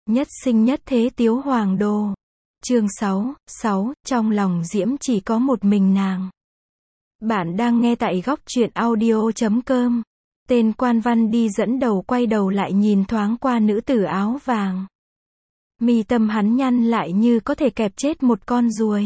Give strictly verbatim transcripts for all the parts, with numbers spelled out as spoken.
Nhất sinh nhất thế tiếu hoàng đô. Chương sáu, sáu, trong lòng Diễm chỉ có một mình nàng. Bạn đang nghe tại góc truyện audio chấm com. Tên quan văn đi dẫn đầu quay đầu lại nhìn thoáng qua nữ tử áo vàng. Mi tâm hắn nhăn lại như có thể kẹp chết một con ruồi.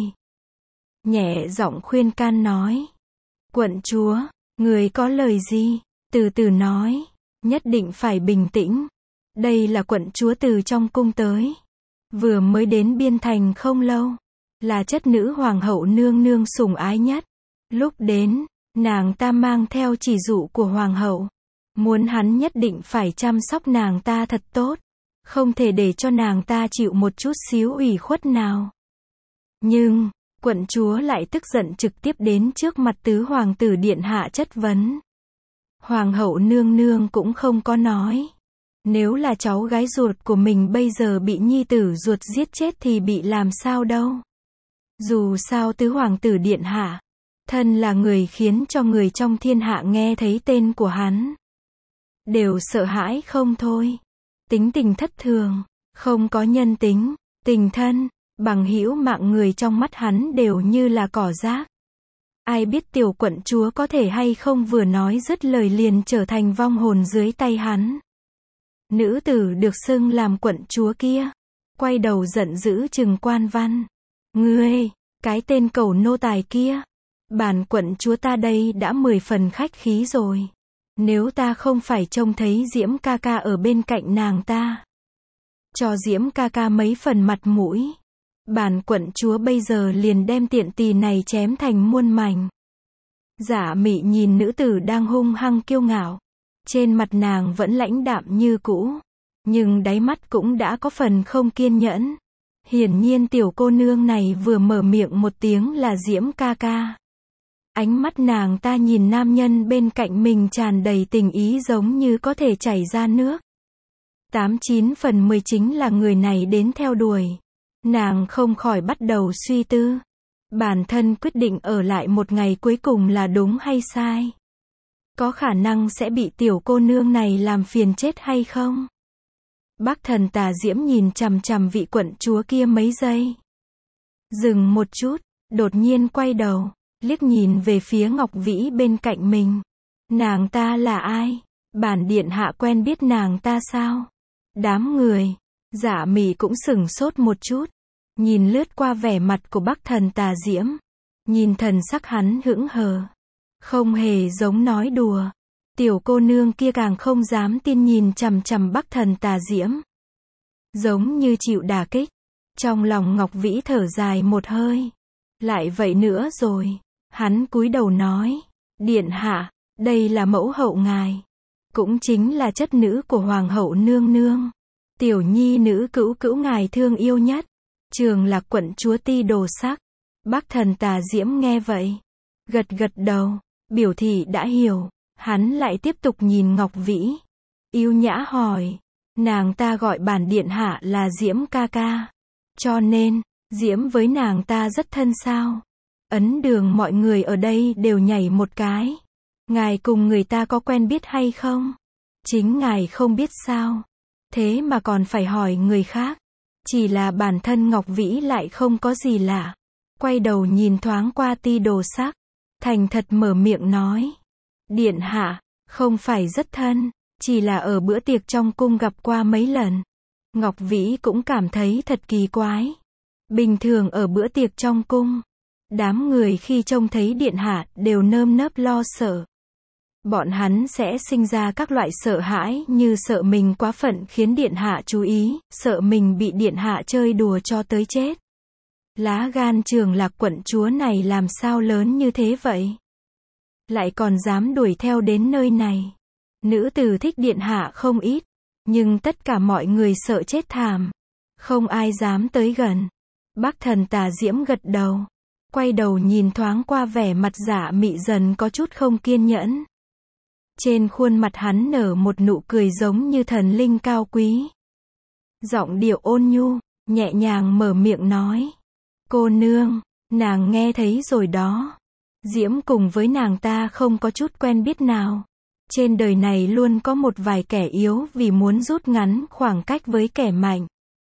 Nhẹ giọng khuyên can nói. Quận chúa, người có lời gì? Từ từ nói, nhất định phải bình tĩnh. Đây là quận chúa từ trong cung tới. Vừa mới đến biên thành không lâu. Là chất nữ hoàng hậu nương nương sủng ái nhất. Lúc đến, nàng ta mang theo chỉ dụ của hoàng hậu. Muốn hắn nhất định phải chăm sóc nàng ta thật tốt. Không thể để cho nàng ta chịu một chút xíu ủy khuất nào. Nhưng, quận chúa lại tức giận trực tiếp đến trước mặt tứ hoàng tử điện hạ chất vấn. Hoàng hậu nương nương cũng không có nói. Nếu là cháu gái ruột của mình bây giờ bị nhi tử ruột giết chết thì bị làm sao đâu. Dù sao tứ hoàng tử điện hạ, thân là người khiến cho người trong thiên hạ nghe thấy tên của hắn. Đều sợ hãi không thôi. Tính tình thất thường, không có nhân tính, tình thân, bằng hữu mạng người trong mắt hắn đều như là cỏ rác. Ai biết tiểu quận chúa có thể hay không vừa nói dứt lời liền trở thành vong hồn dưới tay hắn. Nữ tử được xưng làm quận chúa kia, quay đầu giận dữ trừng quan văn. Ngươi, cái tên cẩu nô tài kia, bản quận chúa ta đây đã mười phần khách khí rồi. Nếu ta không phải trông thấy Diễm ca ca ở bên cạnh nàng ta, cho Diễm ca ca mấy phần mặt mũi, bản quận chúa bây giờ liền đem tiện tỳ này chém thành muôn mảnh. Giả mị nhìn nữ tử đang hung hăng kiêu ngạo. Trên mặt nàng vẫn lãnh đạm như cũ, nhưng đáy mắt cũng đã có phần không kiên nhẫn. Hiển nhiên tiểu cô nương này vừa mở miệng một tiếng là Diễm ca ca. Ánh mắt nàng ta nhìn nam nhân bên cạnh mình tràn đầy tình ý giống như có thể chảy ra nước. Tám chín phần mười chính là người này đến theo đuổi. Nàng không khỏi bắt đầu suy tư. Bản thân quyết định ở lại một ngày cuối cùng là đúng hay sai? Có khả năng sẽ bị tiểu cô nương này làm phiền chết hay không? Bác thần tà Diễm nhìn chằm chằm vị quận chúa kia mấy giây. Dừng một chút, đột nhiên quay đầu, liếc nhìn về phía Ngọc Vĩ bên cạnh mình. Nàng ta là ai? Bản điện hạ quen biết nàng ta sao? Đám người, Giả mị cũng sửng sốt một chút. Nhìn lướt qua vẻ mặt của bác thần tà Diễm. Nhìn thần sắc hắn hững hờ. Không hề giống nói đùa. Tiểu cô nương kia càng không dám tin nhìn chằm chằm bác thần tà Diễm. Giống như chịu đả kích. Trong lòng Ngọc Vĩ thở dài một hơi. Lại vậy nữa rồi. Hắn cúi đầu nói. Điện hạ, đây là mẫu hậu ngài. Cũng chính là chất nữ của hoàng hậu nương nương. Tiểu nhi nữ cữu cữu ngài thương yêu nhất. Trường Lạc quận chúa Ti Đồ Sắc. Bác thần tà Diễm nghe vậy. Gật gật đầu. Biểu thị đã hiểu. Hắn lại tiếp tục nhìn Ngọc Vĩ. Yêu nhã hỏi. Nàng ta gọi bản điện hạ là Diễm ca ca. Cho nên, Diễm với nàng ta rất thân sao? Ấn Đường mọi người ở đây đều nhảy một cái. Ngài cùng người ta có quen biết hay không? Chính ngài không biết sao? Thế mà còn phải hỏi người khác. Chỉ là bản thân Ngọc Vĩ lại không có gì lạ. Quay đầu nhìn thoáng qua Ti Đồ Sắc. Thành thật mở miệng nói. Điện hạ, không phải rất thân, chỉ là ở bữa tiệc trong cung gặp qua mấy lần. Ngọc Vĩ cũng cảm thấy thật kỳ quái. Bình thường ở bữa tiệc trong cung, đám người khi trông thấy điện hạ đều nơm nớp lo sợ. Bọn hắn sẽ sinh ra các loại sợ hãi như sợ mình quá phận khiến điện hạ chú ý, sợ mình bị điện hạ chơi đùa cho tới chết. Lá gan Trường Lạc quận chúa này làm sao lớn như thế vậy? Lại còn dám đuổi theo đến nơi này. Nữ tử thích điện hạ không ít, nhưng tất cả mọi người sợ chết thảm. Không ai dám tới gần. Bác thần tà Diễm gật đầu. Quay đầu nhìn thoáng qua vẻ mặt Giả mị dần có chút không kiên nhẫn. Trên khuôn mặt hắn nở một nụ cười giống như thần linh cao quý. Giọng điệu ôn nhu, nhẹ nhàng mở miệng nói. Cô nương, nàng nghe thấy rồi đó. Diễm cùng với nàng ta không có chút quen biết nào. Trên đời này luôn có một vài kẻ yếu vì muốn rút ngắn khoảng cách với kẻ mạnh.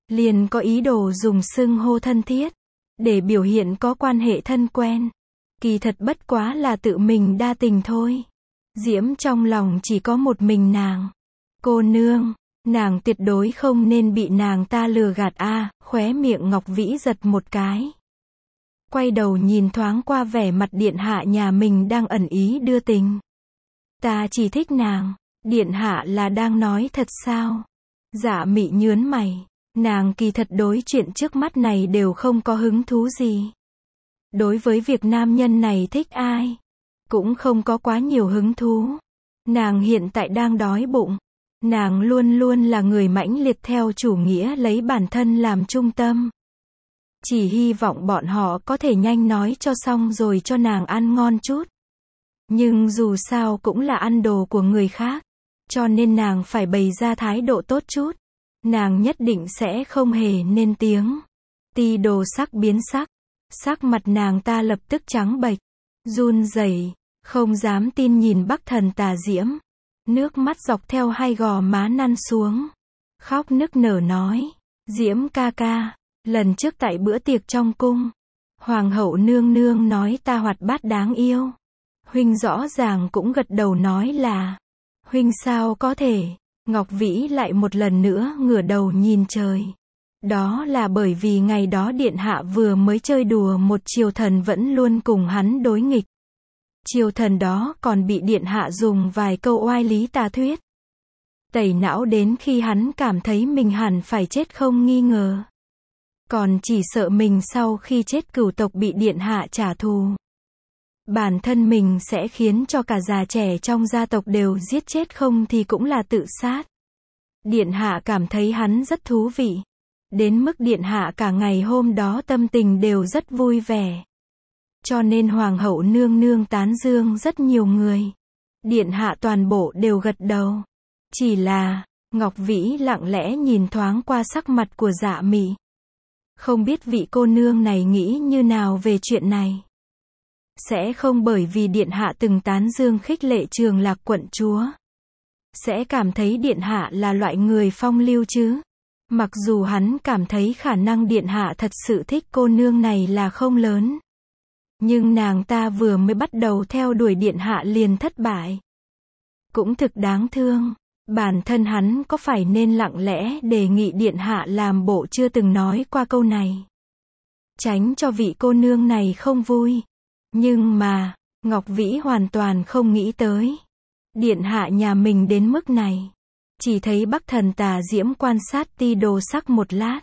liền có ý đồ dùng xưng hô thân thiết, để biểu hiện có quan hệ thân quen. Kỳ thật bất quá là tự mình đa tình thôi. Diễm trong lòng chỉ có một mình nàng. Cô nương, nàng tuyệt đối không nên bị nàng ta lừa gạt a, khóe miệng Ngọc Vĩ giật một cái. Quay đầu nhìn thoáng qua vẻ mặt điện hạ nhà mình đang ẩn ý đưa tình. Ta chỉ thích nàng, điện hạ là đang nói thật sao? Dạ Mị nhướn mày, nàng kỳ thật đối chuyện trước mắt này đều không có hứng thú gì. Đối với việc nam nhân này thích ai, cũng không có quá nhiều hứng thú. Nàng hiện tại đang đói bụng. Nàng luôn luôn là người mãnh liệt theo chủ nghĩa lấy bản thân làm trung tâm. Chỉ hy vọng bọn họ có thể nhanh nói cho xong rồi cho nàng ăn ngon chút. Nhưng dù sao cũng là ăn đồ của người khác, cho nên nàng phải bày ra thái độ tốt chút. Nàng nhất định sẽ không hề nên tiếng. Ti Đồ Sắc biến sắc, sắc mặt nàng ta lập tức trắng bệch, run rẩy, không dám tin nhìn Bắc Thần Tà Diễm. Nước mắt dọc theo hai gò má lăn xuống, khóc nức nở nói, Diễm ca ca, lần trước tại bữa tiệc trong cung, Hoàng hậu nương nương nói ta hoạt bát đáng yêu. Huynh rõ ràng cũng gật đầu nói là, huynh sao có thể. Ngọc Vĩ lại một lần nữa ngửa đầu nhìn trời. Đó là bởi vì ngày đó điện hạ vừa mới chơi đùa một triều thần vẫn luôn cùng hắn đối nghịch. Triều thần đó còn bị điện hạ dùng vài câu oai lý tà thuyết tẩy não đến khi hắn cảm thấy mình hẳn phải chết không nghi ngờ. Còn chỉ sợ mình sau khi chết cửu tộc bị điện hạ trả thù, bản thân mình sẽ khiến cho cả già trẻ trong gia tộc đều giết chết, không thì cũng là tự sát. Điện hạ cảm thấy hắn rất thú vị, đến mức điện hạ cả ngày hôm đó tâm tình đều rất vui vẻ. Cho nên hoàng hậu nương nương tán dương rất nhiều người. Điện hạ toàn bộ đều gật đầu. Chỉ là, Ngọc Vĩ lặng lẽ nhìn thoáng qua sắc mặt của Dạ Mị. Không biết vị cô nương này nghĩ như nào về chuyện này. Sẽ không bởi vì điện hạ từng tán dương khích lệ Trường Lạc quận chúa, sẽ cảm thấy điện hạ là loại người phong lưu chứ. Mặc dù hắn cảm thấy khả năng điện hạ thật sự thích cô nương này là không lớn. Nhưng nàng ta vừa mới bắt đầu theo đuổi điện hạ liền thất bại. Cũng thực đáng thương. Bản thân hắn có phải nên lặng lẽ đề nghị điện hạ làm bộ chưa từng nói qua câu này, tránh cho vị cô nương này không vui. Nhưng mà, Ngọc Vĩ hoàn toàn không nghĩ tới. Điện hạ nhà mình đến mức này. Chỉ thấy Bắc Thần Tà Diễm quan sát Ti Đồ Sắc một lát.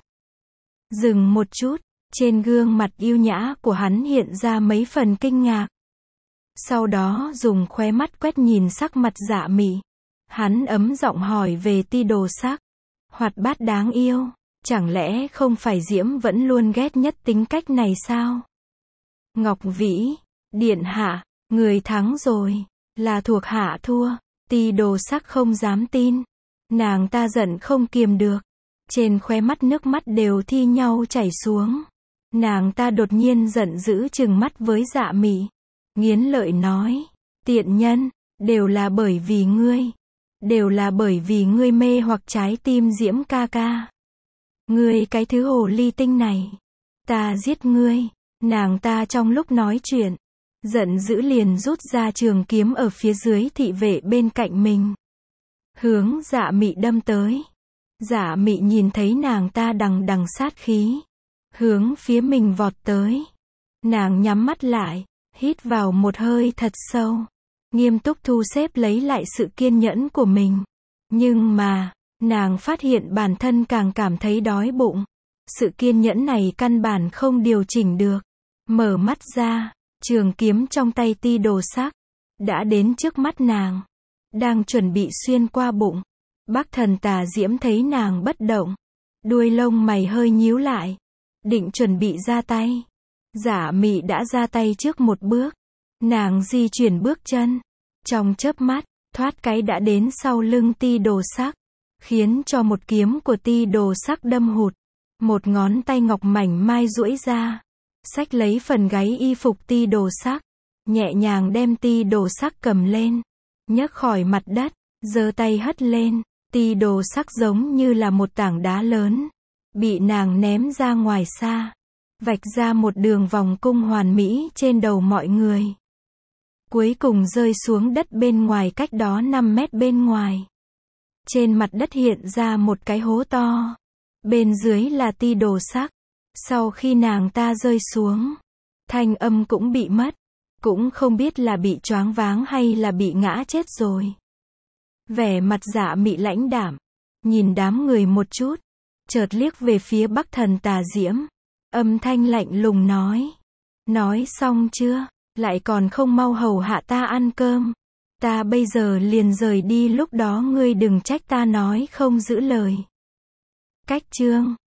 Dừng một chút, trên gương mặt yêu nhã của hắn hiện ra mấy phần kinh ngạc. Sau đó dùng khóe mắt quét nhìn sắc mặt Dạ Mị. Hắn ấm giọng hỏi về Ti Đồ Sắc. Hoạt bát đáng yêu, chẳng lẽ không phải Diễm vẫn luôn ghét nhất tính cách này sao? Ngọc Vĩ, điện hạ, người thắng rồi, là thuộc hạ thua. Ti Đồ Sắc không dám tin. Nàng ta giận không kiềm được. Trên khóe mắt nước mắt đều thi nhau chảy xuống. Nàng ta đột nhiên giận dữ trừng mắt với Dạ Mị. Nghiến lợi nói, tiện nhân, đều là bởi vì ngươi. Đều là bởi vì ngươi mê hoặc trái tim Diễm ca ca. Ngươi cái thứ hồ ly tinh này. Ta giết ngươi. Nàng ta trong lúc nói chuyện, giận dữ liền rút ra trường kiếm ở phía dưới thị vệ bên cạnh mình. Hướng Dạ Mị đâm tới. Dạ Mị nhìn thấy nàng ta đằng đằng sát khí. Hướng phía mình vọt tới. Nàng nhắm mắt lại, hít vào một hơi thật sâu. Nghiêm túc thu xếp lấy lại sự kiên nhẫn của mình. Nhưng mà, nàng phát hiện bản thân càng cảm thấy đói bụng. Sự kiên nhẫn này căn bản không điều chỉnh được. Mở mắt ra, trường kiếm trong tay Ti Đồ Sắc đã đến trước mắt nàng, đang chuẩn bị xuyên qua bụng. Bắc Thần Tà Diễm thấy nàng bất động, đuôi lông mày hơi nhíu lại, định chuẩn bị ra tay. Dạ Mị đã ra tay trước một bước. Nàng di chuyển bước chân, trong chớp mắt, thoát cái đã đến sau lưng Ti Đồ Sắc, khiến cho một kiếm của Ti Đồ Sắc đâm hụt. Một ngón tay ngọc mảnh mai duỗi ra, xách lấy phần gáy y phục Ti Đồ Sắc, nhẹ nhàng đem Ti Đồ Sắc cầm lên, nhấc khỏi mặt đất, giơ tay hất lên. Ti Đồ Sắc giống như là một tảng đá lớn, bị nàng ném ra ngoài xa, vạch ra một đường vòng cung hoàn mỹ trên đầu mọi người. Cuối cùng rơi xuống đất bên ngoài cách đó năm mét bên ngoài. Trên mặt đất hiện ra một cái hố to. Bên dưới là ti đồ sắc. Sau khi nàng ta rơi xuống, thanh âm cũng bị mất. Cũng không biết là bị choáng váng hay là bị ngã chết rồi. Vẻ mặt Dạ Mị lãnh đạm, nhìn đám người một chút, chợt liếc về phía Bắc Thần Tà Diễm, âm thanh lạnh lùng nói. Nói xong chưa? Lại còn không mau hầu hạ ta ăn cơm. Ta bây giờ liền rời đi, lúc đó ngươi đừng trách ta nói không giữ lời. Cách chương